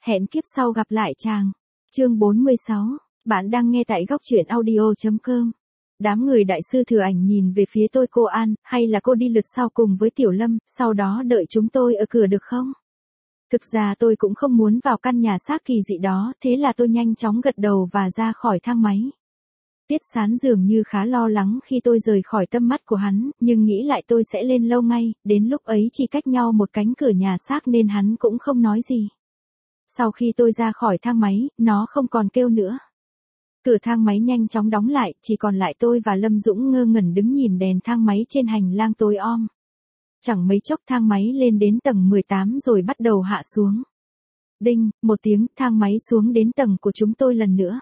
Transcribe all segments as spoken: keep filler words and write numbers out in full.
Hẹn kiếp sau gặp lại chàng. Chương bốn mươi sáu. Bạn đang nghe tại góc truyện audio.com. Đám người đại sư Thừa Ảnh nhìn về phía tôi: cô An, hay là cô đi lượt sau cùng với Tiểu Lâm, sau đó đợi chúng tôi ở cửa được không? Thực ra tôi cũng không muốn vào căn nhà xác kỳ dị đó, thế là tôi nhanh chóng gật đầu và ra khỏi thang máy. Tiết Sán dường như khá lo lắng khi tôi rời khỏi tầm mắt của hắn, nhưng nghĩ lại tôi sẽ lên lâu ngay, đến lúc ấy chỉ cách nhau một cánh cửa nhà xác nên hắn cũng không nói gì. Sau khi tôi ra khỏi thang máy, nó không còn kêu nữa. Cửa thang máy nhanh chóng đóng lại, chỉ còn lại tôi và Lâm Dũng ngơ ngẩn đứng nhìn đèn thang máy trên hành lang tối om. Chẳng mấy chốc thang máy lên đến tầng mười tám rồi bắt đầu hạ xuống. Đinh, một tiếng, thang máy xuống đến tầng của chúng tôi lần nữa.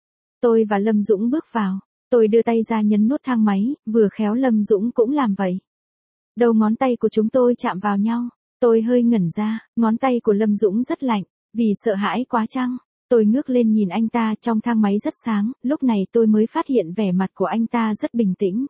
Tôi và Lâm Dũng bước vào. Tôi đưa tay ra nhấn nút thang máy, vừa khéo Lâm Dũng cũng làm vậy. Đầu ngón tay của chúng tôi chạm vào nhau. Tôi hơi ngẩn ra, ngón tay của Lâm Dũng rất lạnh, vì sợ hãi quá chăng? Tôi ngước lên nhìn anh ta, trong thang máy rất sáng, lúc này tôi mới phát hiện vẻ mặt của anh ta rất bình tĩnh.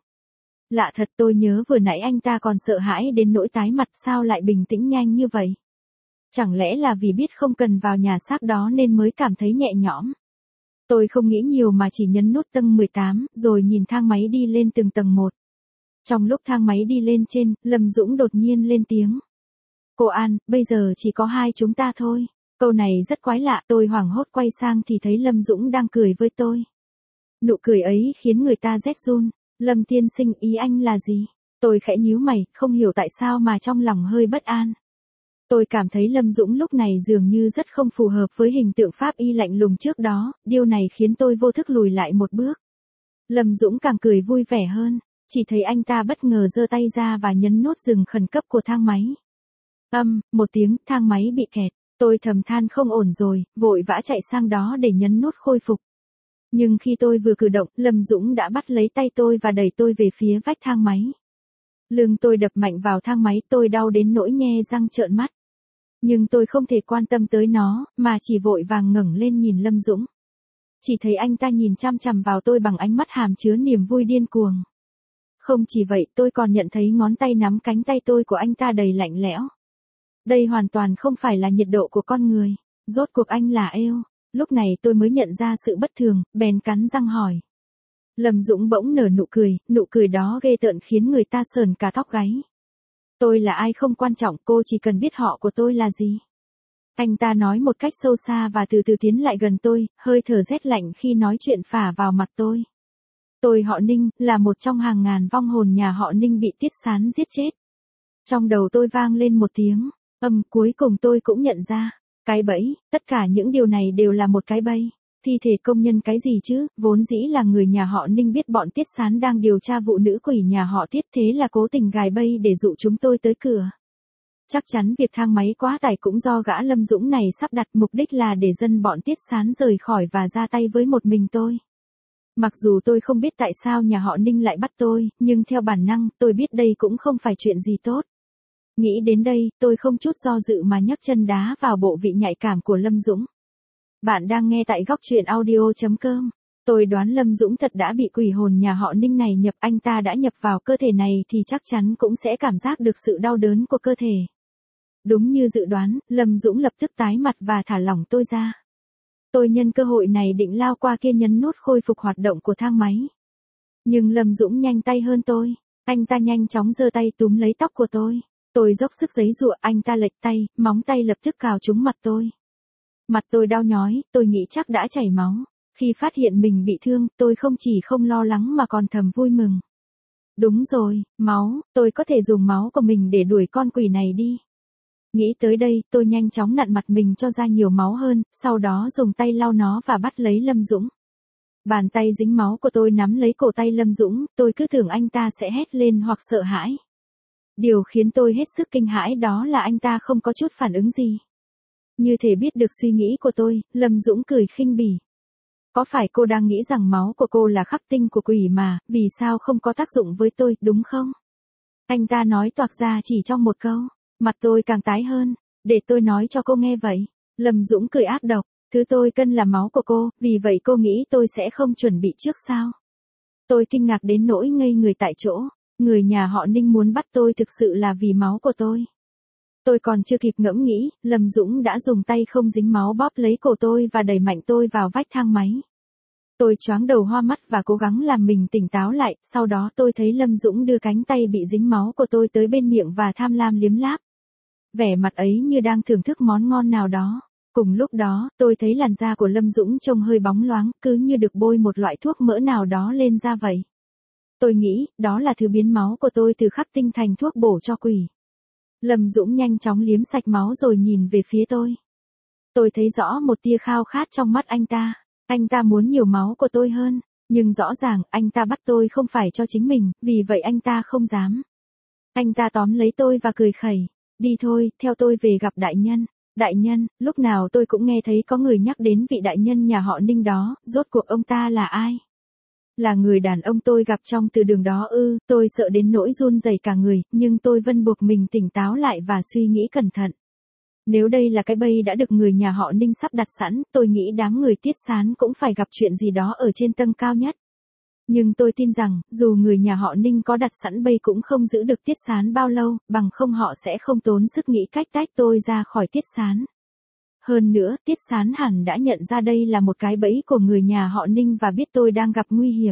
Lạ thật, tôi nhớ vừa nãy anh ta còn sợ hãi đến nỗi tái mặt, sao lại bình tĩnh nhanh như vậy? Chẳng lẽ là vì biết không cần vào nhà xác đó nên mới cảm thấy nhẹ nhõm? Tôi không nghĩ nhiều mà chỉ nhấn nút tầng mười tám, rồi nhìn thang máy đi lên từng tầng một. Trong lúc thang máy đi lên trên, Lâm Dũng đột nhiên lên tiếng. Cô An, bây giờ chỉ có hai chúng ta thôi. Câu này rất quái lạ, tôi hoảng hốt quay sang thì thấy Lâm Dũng đang cười với tôi. Nụ cười ấy khiến người ta rét run. Lâm tiên sinh, ý anh là gì? Tôi khẽ nhíu mày, không hiểu tại sao mà trong lòng hơi bất an. Tôi cảm thấy Lâm Dũng lúc này dường như rất không phù hợp với hình tượng pháp y lạnh lùng trước đó, điều này khiến tôi vô thức lùi lại một bước. Lâm Dũng càng cười vui vẻ hơn, chỉ thấy anh ta bất ngờ giơ tay ra và nhấn nút dừng khẩn cấp của thang máy. Âm, một tiếng, thang máy bị kẹt. Tôi thầm than không ổn rồi, vội vã chạy sang đó để nhấn nút khôi phục. Nhưng khi tôi vừa cử động, Lâm Dũng đã bắt lấy tay tôi và đẩy tôi về phía vách thang máy. Lưng tôi đập mạnh vào thang máy, tôi đau đến nỗi nhe răng trợn mắt. Nhưng tôi không thể quan tâm tới nó, mà chỉ vội vàng ngẩng lên nhìn Lâm Dũng. Chỉ thấy anh ta nhìn chăm chằm vào tôi bằng ánh mắt hàm chứa niềm vui điên cuồng. Không chỉ vậy, tôi còn nhận thấy ngón tay nắm cánh tay tôi của anh ta đầy lạnh lẽo. Đây hoàn toàn không phải là nhiệt độ của con người, rốt cuộc anh là êu. Lúc này tôi mới nhận ra sự bất thường, bèn cắn răng hỏi. Lâm Dũng bỗng nở nụ cười, nụ cười đó ghê tởn khiến người ta sờn cả tóc gáy. Tôi là ai không quan trọng, cô chỉ cần biết họ của tôi là gì. Anh ta nói một cách sâu xa và từ từ tiến lại gần tôi, hơi thở rét lạnh khi nói chuyện phả vào mặt tôi. Tôi họ Ninh, là một trong hàng ngàn vong hồn nhà họ Ninh bị Tiết Sán giết chết. Trong đầu tôi vang lên một tiếng. Âm, cuối cùng tôi cũng nhận ra, cái bẫy, tất cả những điều này đều là một cái bẫy. Thi thể công nhân cái gì chứ, vốn dĩ là người nhà họ Ninh biết bọn Tiết Sán đang điều tra vụ nữ quỷ nhà họ Tiết, thế là cố tình gài bẫy để dụ chúng tôi tới cửa. Chắc chắn việc thang máy quá tải cũng do gã Lâm Dũng này sắp đặt, mục đích là để dân bọn Tiết Sán rời khỏi và ra tay với một mình tôi. Mặc dù tôi không biết tại sao nhà họ Ninh lại bắt tôi, nhưng theo bản năng, tôi biết đây cũng không phải chuyện gì tốt. Nghĩ đến đây, tôi không chút do dự mà nhấc chân đá vào bộ vị nhạy cảm của Lâm Dũng. Bạn đang nghe tại góc truyện audio.com. Tôi đoán Lâm Dũng thật đã bị quỷ hồn nhà họ Ninh này nhập, anh ta đã nhập vào cơ thể này thì chắc chắn cũng sẽ cảm giác được sự đau đớn của cơ thể. Đúng như dự đoán, Lâm Dũng lập tức tái mặt và thả lỏng tôi ra. Tôi nhân cơ hội này định lao qua kia nhấn nút khôi phục hoạt động của thang máy. Nhưng Lâm Dũng nhanh tay hơn tôi, anh ta nhanh chóng giơ tay túm lấy tóc của tôi. Tôi dốc sức giãy giụa, anh ta lệch tay, móng tay lập tức cào trúng mặt tôi. Mặt tôi đau nhói, tôi nghĩ chắc đã chảy máu. Khi phát hiện mình bị thương, tôi không chỉ không lo lắng mà còn thầm vui mừng. Đúng rồi, máu, tôi có thể dùng máu của mình để đuổi con quỷ này đi. Nghĩ tới đây, tôi nhanh chóng nặn mặt mình cho ra nhiều máu hơn, sau đó dùng tay lau nó và bắt lấy Lâm Dũng. Bàn tay dính máu của tôi nắm lấy cổ tay Lâm Dũng, tôi cứ tưởng anh ta sẽ hét lên hoặc sợ hãi. Điều khiến tôi hết sức kinh hãi đó là anh ta không có chút phản ứng gì. Như thể biết được suy nghĩ của tôi, Lâm Dũng cười khinh bỉ. Có phải cô đang nghĩ rằng máu của cô là khắc tinh của quỷ mà, vì sao không có tác dụng với tôi, đúng không? Anh ta nói toạc ra chỉ trong một câu, mặt tôi càng tái hơn, để tôi nói cho cô nghe vậy. Lâm Dũng cười ác độc, thứ tôi cần là máu của cô, vì vậy cô nghĩ tôi sẽ không chuẩn bị trước sao? Tôi kinh ngạc đến nỗi ngây người tại chỗ. Người nhà họ Ninh muốn bắt tôi thực sự là vì máu của tôi. Tôi còn chưa kịp ngẫm nghĩ, Lâm Dũng đã dùng tay không dính máu bóp lấy cổ tôi và đẩy mạnh tôi vào vách thang máy. Tôi choáng đầu hoa mắt và cố gắng làm mình tỉnh táo lại, sau đó tôi thấy Lâm Dũng đưa cánh tay bị dính máu của tôi tới bên miệng và tham lam liếm láp. Vẻ mặt ấy như đang thưởng thức món ngon nào đó. Cùng lúc đó, tôi thấy làn da của Lâm Dũng trông hơi bóng loáng, cứ như được bôi một loại thuốc mỡ nào đó lên da vậy. Tôi nghĩ, đó là thứ biến máu của tôi từ khắc tinh thành thuốc bổ cho quỷ. Lâm Dũng nhanh chóng liếm sạch máu rồi nhìn về phía tôi. Tôi thấy rõ một tia khao khát trong mắt anh ta. Anh ta muốn nhiều máu của tôi hơn, nhưng rõ ràng anh ta bắt tôi không phải cho chính mình, vì vậy anh ta không dám. Anh ta tóm lấy tôi và cười khẩy. Đi thôi, theo tôi về gặp đại nhân. Đại nhân, lúc nào tôi cũng nghe thấy có người nhắc đến vị đại nhân nhà họ Ninh đó, rốt cuộc ông ta là ai? Là người đàn ông tôi gặp trong từ đường đó ư, tôi sợ đến nỗi run rẩy cả người, nhưng tôi vẫn buộc mình tỉnh táo lại và suy nghĩ cẩn thận. Nếu đây là cái bẫy đã được người nhà họ Ninh sắp đặt sẵn, tôi nghĩ đám người Tiết Sán cũng phải gặp chuyện gì đó ở trên tầng cao nhất. Nhưng tôi tin rằng, dù người nhà họ Ninh có đặt sẵn bẫy cũng không giữ được Tiết Sán bao lâu, bằng không họ sẽ không tốn sức nghĩ cách tách tôi ra khỏi Tiết Sán. Hơn nữa, Tiết Sán hẳn đã nhận ra đây là một cái bẫy của người nhà họ Ninh và biết tôi đang gặp nguy hiểm.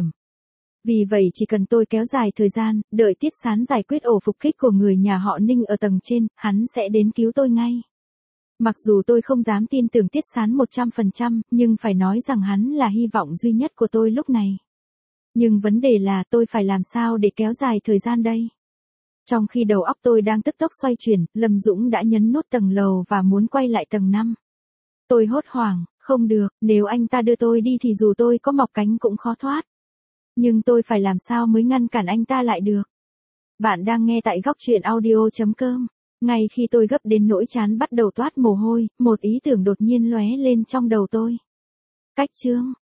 Vì vậy chỉ cần tôi kéo dài thời gian, đợi Tiết Sán giải quyết ổ phục kích của người nhà họ Ninh ở tầng trên, hắn sẽ đến cứu tôi ngay. Mặc dù tôi không dám tin tưởng Tiết Sán một trăm phần trăm, nhưng phải nói rằng hắn là hy vọng duy nhất của tôi lúc này. Nhưng vấn đề là tôi phải làm sao để kéo dài thời gian đây? Trong khi đầu óc tôi đang tức tốc xoay chuyển, Lâm Dũng đã nhấn nút tầng lầu và muốn quay lại tầng năm. Tôi hốt hoảng, không được, nếu anh ta đưa tôi đi thì dù tôi có mọc cánh cũng khó thoát. Nhưng tôi phải làm sao mới ngăn cản anh ta lại được? Bạn đang nghe tại góc truyện audio chấm com. Ngay khi tôi gấp đến nỗi trán bắt đầu toát mồ hôi, một ý tưởng đột nhiên lóe lên trong đầu tôi. Cách chương,